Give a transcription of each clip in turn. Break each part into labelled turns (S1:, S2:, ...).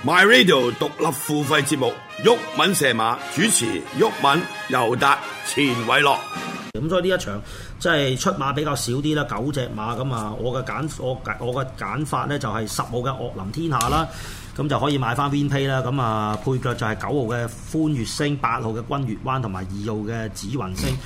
S1: My Radio 獨立付費節目，毓民射馬主持，毓民、尤達、錢偉樂。
S2: 咁所以呢一場即係出馬比較少啲啦，9隻馬咁啊。我嘅揀法咧就係10號嘅岳林天下啦，咁就可以買翻 Win Pay 啦。咁啊配腳就係9號嘅歡悅星、8號嘅君悅灣同埋2號嘅紫雲星。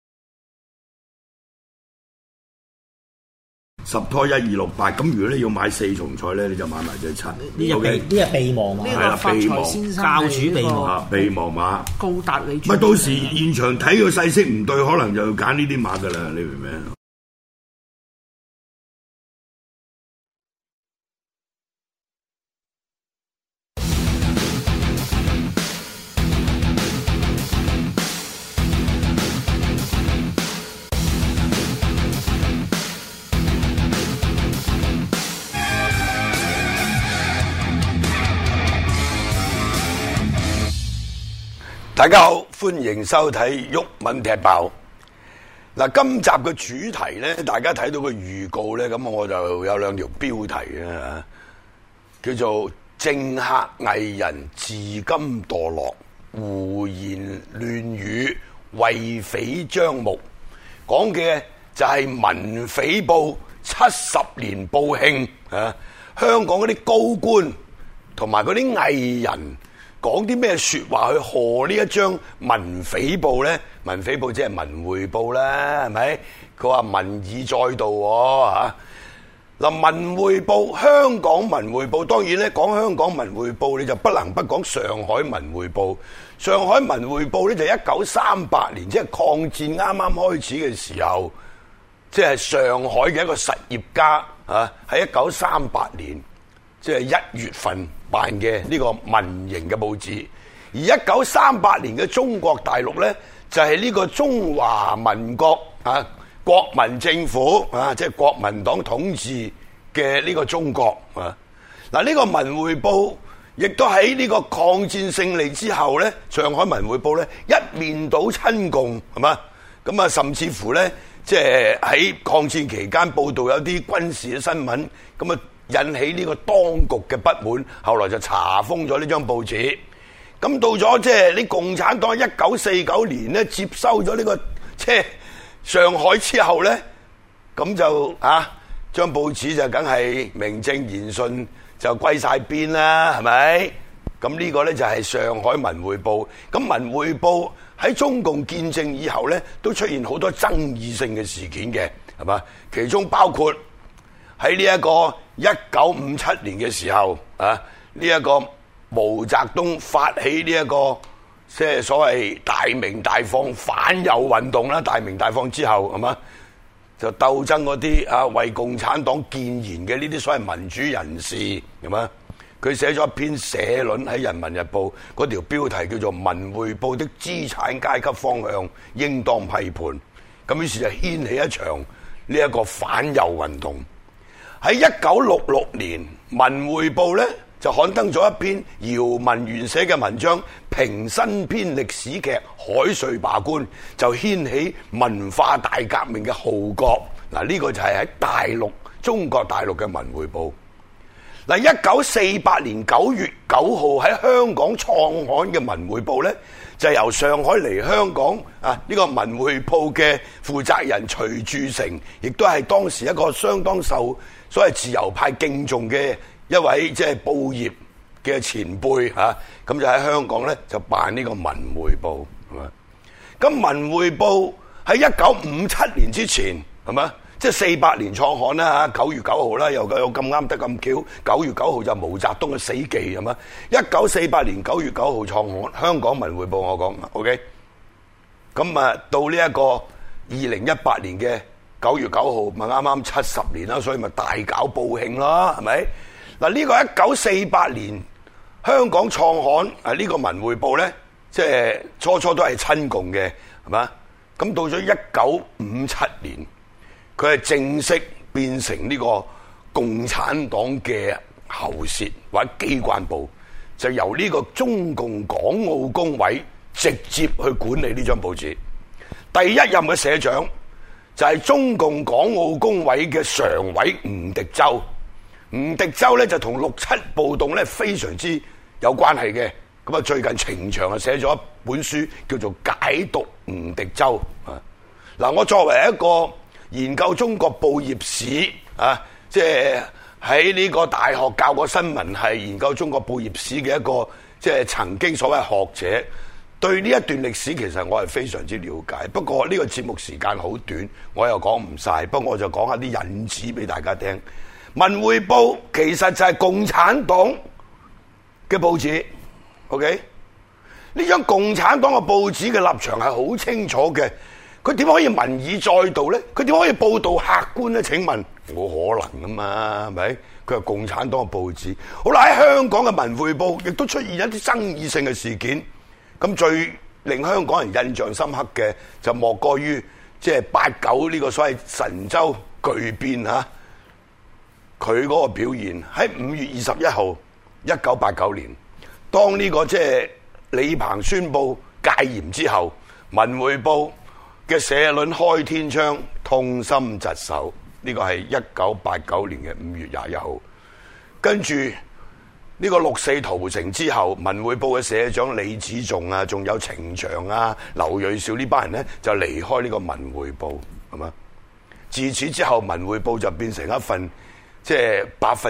S1: 10拖1 2 6 8，咁如果你要買4重彩咧，你就買埋隻7。
S2: 呢隻備忘馬，
S1: 係啦，備忘
S2: 教主備忘，
S1: 備忘馬
S3: 高達你。
S1: 咪到時現場睇個勢色唔對，可能就要揀呢啲馬噶啦，你明唔明？大家好，歡迎收睇毓民踢爆。嗱，今集嘅主題咧，大家睇到個預告咧，咁我就有2條標題啊，叫做政客藝人自甘墮落，胡言亂語，為匪張目。講嘅就係文匪報70年報慶啊，香港嗰啲高官同埋嗰啲藝人講啲咩說話去賀呢一張文匪報呢？文匪報即係文匯報啦，係咪？佢話民意載道吓。嗱，文匯報，香港文匯報，當然咧講香港文匯報，你就不能不講上海文匯報。上海文匯報咧就1938年，即係抗戰啱啱開始嘅時候，即係上海嘅一個實業家啊，喺1938年。即係1月份辦嘅呢個民營嘅報紙，而1938年嘅中國大陸呢，就係呢個中華民國啊國民政府啊，即係國民黨統治嘅呢個中國啊。嗱，呢個文匯報亦都喺呢個抗戰勝利之後呢，上海文匯報呢一面倒親共係嘛，咁啊甚至乎呢，即係喺抗戰期間報道有啲軍事嘅新聞，咁啊引起呢個當局嘅不滿，後來就查封咗呢張報紙。咁到咗即係你共產黨1949年咧接收咗呢個即係上海之後咧，咁就張報紙就梗係名正言順就歸晒邊啦，係咪？咁呢個咧就係上海文匯報。咁文匯報喺中共建政以後咧，都出現好多爭議性嘅事件嘅，係嘛？其中包括喺呢一個1957年嘅時候啊，呢一個毛澤東發起呢一個即係所謂大鳴大放反右運動啦。大鳴大放之後係嘛，就鬥爭嗰啲為共產黨建言嘅呢啲所謂民主人士係嘛，佢寫咗一篇社論喺《人民日報》，嗰條標題叫做《文匯報的資產階級方向應當批判》。咁於是就掀起一場呢一個反右運動。喺1966年，文匯報咧就刊登咗一篇姚文元寫嘅文章，評新編歷史劇《海瑞罷官》，就掀起文化大革命嘅號角。嗱，呢個就係喺大陸中國大陸嘅文匯報。嗱，1948年9月9號喺香港創刊嘅文匯報咧，就由上海嚟香港呢個文匯報嘅負責人徐鑄成，亦都係當時一個相當受所謂自由派敬重嘅一位即係報業嘅前輩嚇，咁就喺香港咧就辦呢個文匯報係嘛。咁文匯報喺1957年之前係嘛，即係48年創刊啦嚇，9月9號啦，又咁啱得咁巧，9月9號就毛澤東嘅死忌係嘛。1948年9月9號創刊，香港文匯報我講 OK。咁到呢一個2018年嘅9月9號咪啱啱70年啦，所以咪大搞報慶啦，係咪？嗱，呢個1948年香港創刊呢個文匯報咧，即係初都係親共嘅，係嘛？咁到咗1957年，佢係正式變成呢個共產黨嘅喉舌或者機關報，就由呢個中共港澳工委直接去管理呢張報紙。第一任嘅社長就係中共港澳工委嘅常委吳荻舟， 吳荻舟咧就同6·7暴動咧非常之有關係嘅。咁啊，最近程翔啊寫咗一本書叫做《解讀吳荻舟》啊。嗱，我作為一個研究中國報業史啊，即係喺呢個大學教過新聞系，研究中國報業史嘅一個即係曾經所謂學者，對呢一段歷史其實我係非常之了解。不過呢個節目時間好短，我又講唔晒，不過我就講下啲引子俾大家聽。《文匯報》其實就係共產黨嘅報紙。OK， 呢張共產黨嘅報紙嘅立場係好清楚嘅，佢點可以民意載道呢？佢點可以報導客觀呢？請問冇可能啊嘛，係咪？佢係共產黨嘅報紙。好啦，喺香港嘅《文匯報》亦都出現一啲爭議性嘅事件。咁最令香港人印象深刻嘅就莫過於即係89呢個所謂神舟巨變嚇，佢嗰個表現喺5月21號1989年。當呢個即係李鵬宣布戒嚴之後，《文匯報》嘅社論開天窗，痛心疾首。呢個係1989年嘅5月21號。跟住呢個6·4屠城之後，《文匯報》嘅社長李子重啊，仲有程翔啊、劉銳紹呢班人呢，就離開呢個《文匯報》，係嘛？自此之後，《文匯報》就變成一份即係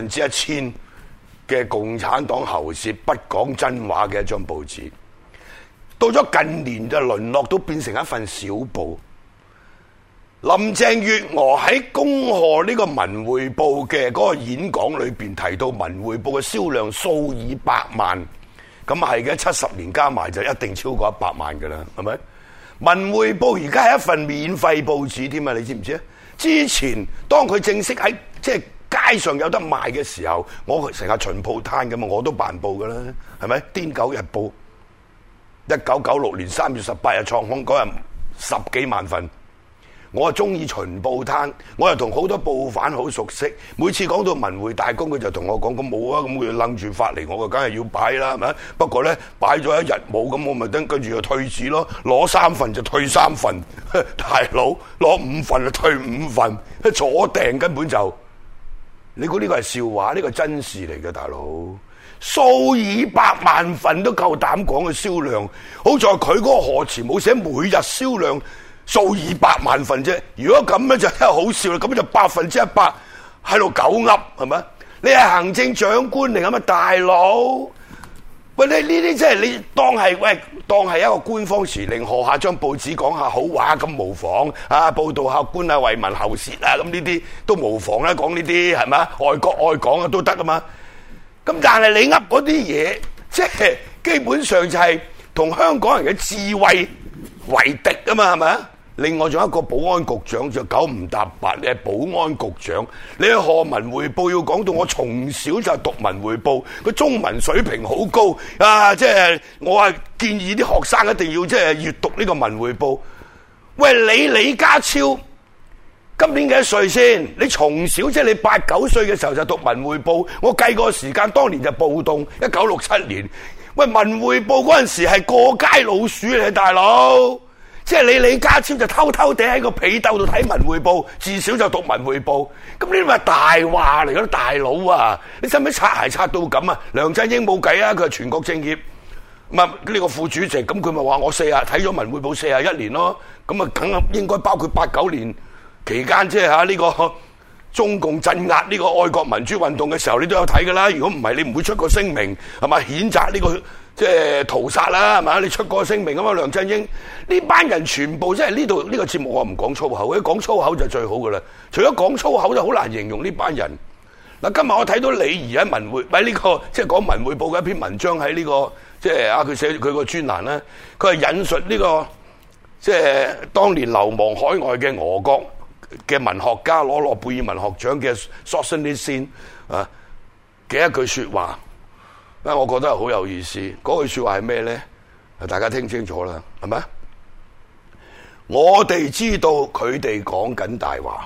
S1: 1000%嘅共產黨喉舌不講真話嘅一張報紙。到咗近年就淪落到變成一份小報。林鄭月娥喺恭賀呢個《文匯報》嘅嗰個演講裏邊提到，《文匯報》嘅銷量數以百萬，咁係嘅70年加埋就一定超過100萬㗎啦，係咪？《文匯報》而家係一份免費報紙添啊！你知唔知啊？之前當佢正式喺即係街上有得賣嘅時候，我成日巡鋪攤㗎嘛，我都辦報㗎啦，係咪？《癲狗日報》1996年3月18日創刊嗰日10幾萬份。我係中意巡報攤，我又同好多報販好熟悉。每次講到文匯大公，佢就同我講：咁冇啊，咁佢楞住發嚟，我梗係要擺啦，係咪？不過咧，擺咗一日冇，咁我咪跟住就退紙咯。攞3份就退3份，大佬攞5份就退5份，左訂根本就。你估呢個係笑話？呢個真事嚟嘅，大佬。數以百萬份都夠膽講嘅銷量，好在佢嗰個賀詞冇寫每日銷量數以百萬份啫。如果咁樣就真係好笑啦，咁就100%喺度狗噏，係咪？你係行政長官嚟咁啊，大佬。喂，你呢啲即係你當係一個官方時令，賀下張報紙講下好話咁無妨啊，報道客觀啊，為民喉舌啊，咁呢啲都無妨啦，講呢啲係咪？愛國愛港啊都得啊嘛。咁但係你噏嗰啲嘢，即係基本上就係同香港人嘅智慧為敵啊嘛，係咪啊？另外仲有一個保安局長就9唔搭8，你係保安局長，你去賀文匯報要講到我從小就讀文匯報，個中文水平好高啊！即係我係建議啲學生一定要即係閱讀呢個文匯報。喂，你李家超今年幾多歲先？你從小即係你8、9歲嘅時候就讀文匯報，我計個時間，當年就暴動1967年。喂，文匯報嗰陣時係過街老鼠嚟，大佬。即係你李家超就偷偷地喺個被竇度睇文匯報，自小就讀文匯報，咁呢啲咪大話嚟㗎，大佬啊！你使唔使擦鞋擦到咁啊？梁振英冇計啊，佢係全國政協，呢個副主席，咁佢咪話我睇咗文匯報41年咯，咁啊梗應該包括89年期間，即係呢個中共鎮壓呢個愛國民主運動嘅時候，你都有睇㗎啦。如果唔係，你唔會出個聲明係嘛，譴責呢個即係屠殺啦，係嘛？你出個聲明咁嘛，梁振英呢班人全部即係呢度呢個節目我唔講粗口，一講粗口就最好㗎啦。除咗講粗口就好難形容呢班人。嗱，今日我睇到李怡喺文匯喺呢個即係講文匯報嘅一篇文章喺呢個即係佢寫佢個專欄咧，佢係引述呢個即係當年流亡海外嘅俄國嘅文學家攞諾貝爾文學獎嘅Solzhenitsyn啊嘅一句說話。我覺得係好有意思。嗰句說話係咩咧？大家聽清楚啦，係咪？我哋知道佢哋講緊大話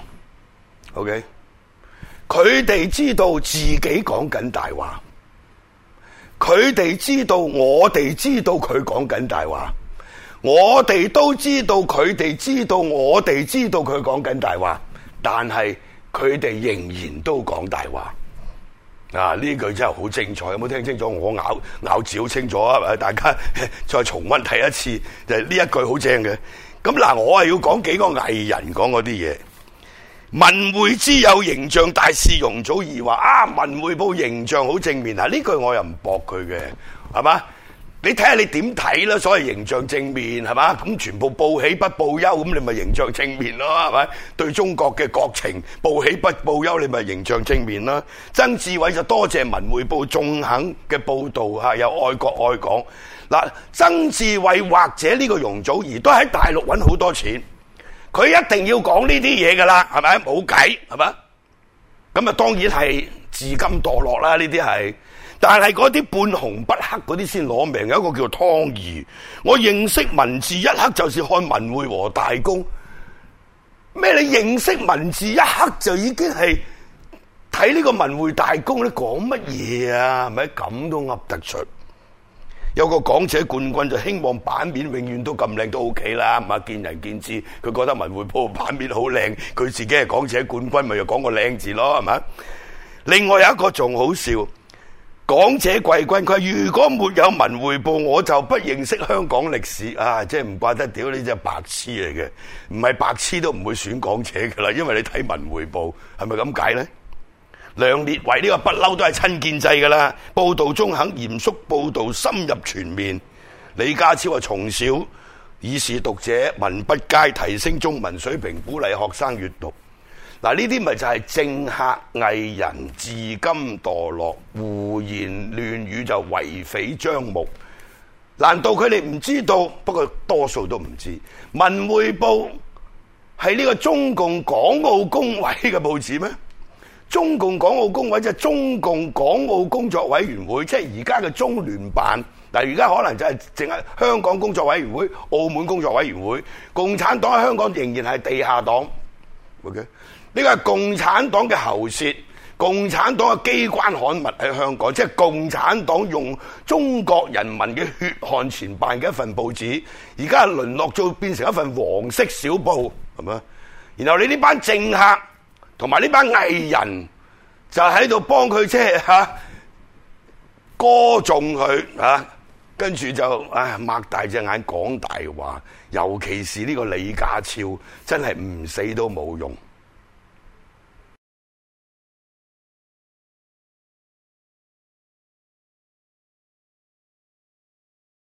S1: ，OK？ 佢哋知道自己講緊大話，佢哋知道我哋知道佢講緊大話，我哋都知道佢哋知道我哋知道佢講緊大話，但係佢哋仍然都講大話。 啊！呢句真係好精彩，有冇聽清楚？我咬字好清楚啊！大家再重溫睇一次，就係呢一句好正嘅。咁嗱，我係要講幾個藝人講嗰啲嘢。文匯之友形象大使容祖兒話啊，文匯報形象好正面啊！呢句我又唔駁佢嘅，係嘛？你睇下你點睇啦？所謂形象正面係嘛？咁全部報喜不報憂，咁你咪形象正面咯，係咪？對中國嘅國情報喜不報憂，你咪形象正面啦。曾志偉就多謝文匯報中肯嘅報導嚇，有愛國愛港。嗱，曾志偉或者呢個容祖兒都喺大陸揾好多錢，佢一定要講呢啲嘢㗎啦，係咪？冇計係嘛？咁啊當然係自甘墮落啦，呢啲係。但係嗰啲半紅不黑嗰啲先攞命，有一個叫湯儀，我認識文字一刻就是看文匯和大公。咩？你認識文字一刻就已經係睇呢個文匯大公？你講乜嘢啊？係咪咁都噏得出？有個港姐冠軍就希望版面永遠都咁靚都 OK 啦，咁啊見仁見智。佢覺得文匯報版面好靚，佢自己係港姐冠軍，咪又講個靚字咯，係咪？另外有一個仲好笑。港姐季軍，佢如果沒有文匯報，我就不認識香港歷史啊！即係唔怪得屌你隻白痴嚟嘅，唔係白痴都唔會選港姐噶啦，因為你睇文匯報係咪咁解呢？梁烈唯呢個不嬲都係親建制噶啦，報道中肯嚴肅報道，深入全面。李家超啊，從小以示讀者文不佳，提升中文水平，鼓勵學生閱讀。嗱，呢啲咪就係政客藝人自甘墮落，胡言亂語就為匪張目。難道佢哋唔知道？不過多數都唔知。文匯報係呢個中共港澳工委嘅報紙咩？中共港澳工委即係中共港澳工作委員會，即係而家嘅中聯辦。嗱，而家可能就係淨係香港工作委員會、澳門工作委員會。共產黨喺香港仍然係地下黨。OK。呢個係共產黨嘅喉舌，共產黨嘅機關刊物喺香港，即係共產黨用中國人民嘅血汗錢辦嘅一份報紙，而家淪落到變成一份黃色小報，係咪？然後你呢班政客同埋呢班藝人就喺度幫佢即係歌頌佢嚇，跟住就擘大隻眼講大話，尤其是呢個李家超真係唔死都冇用。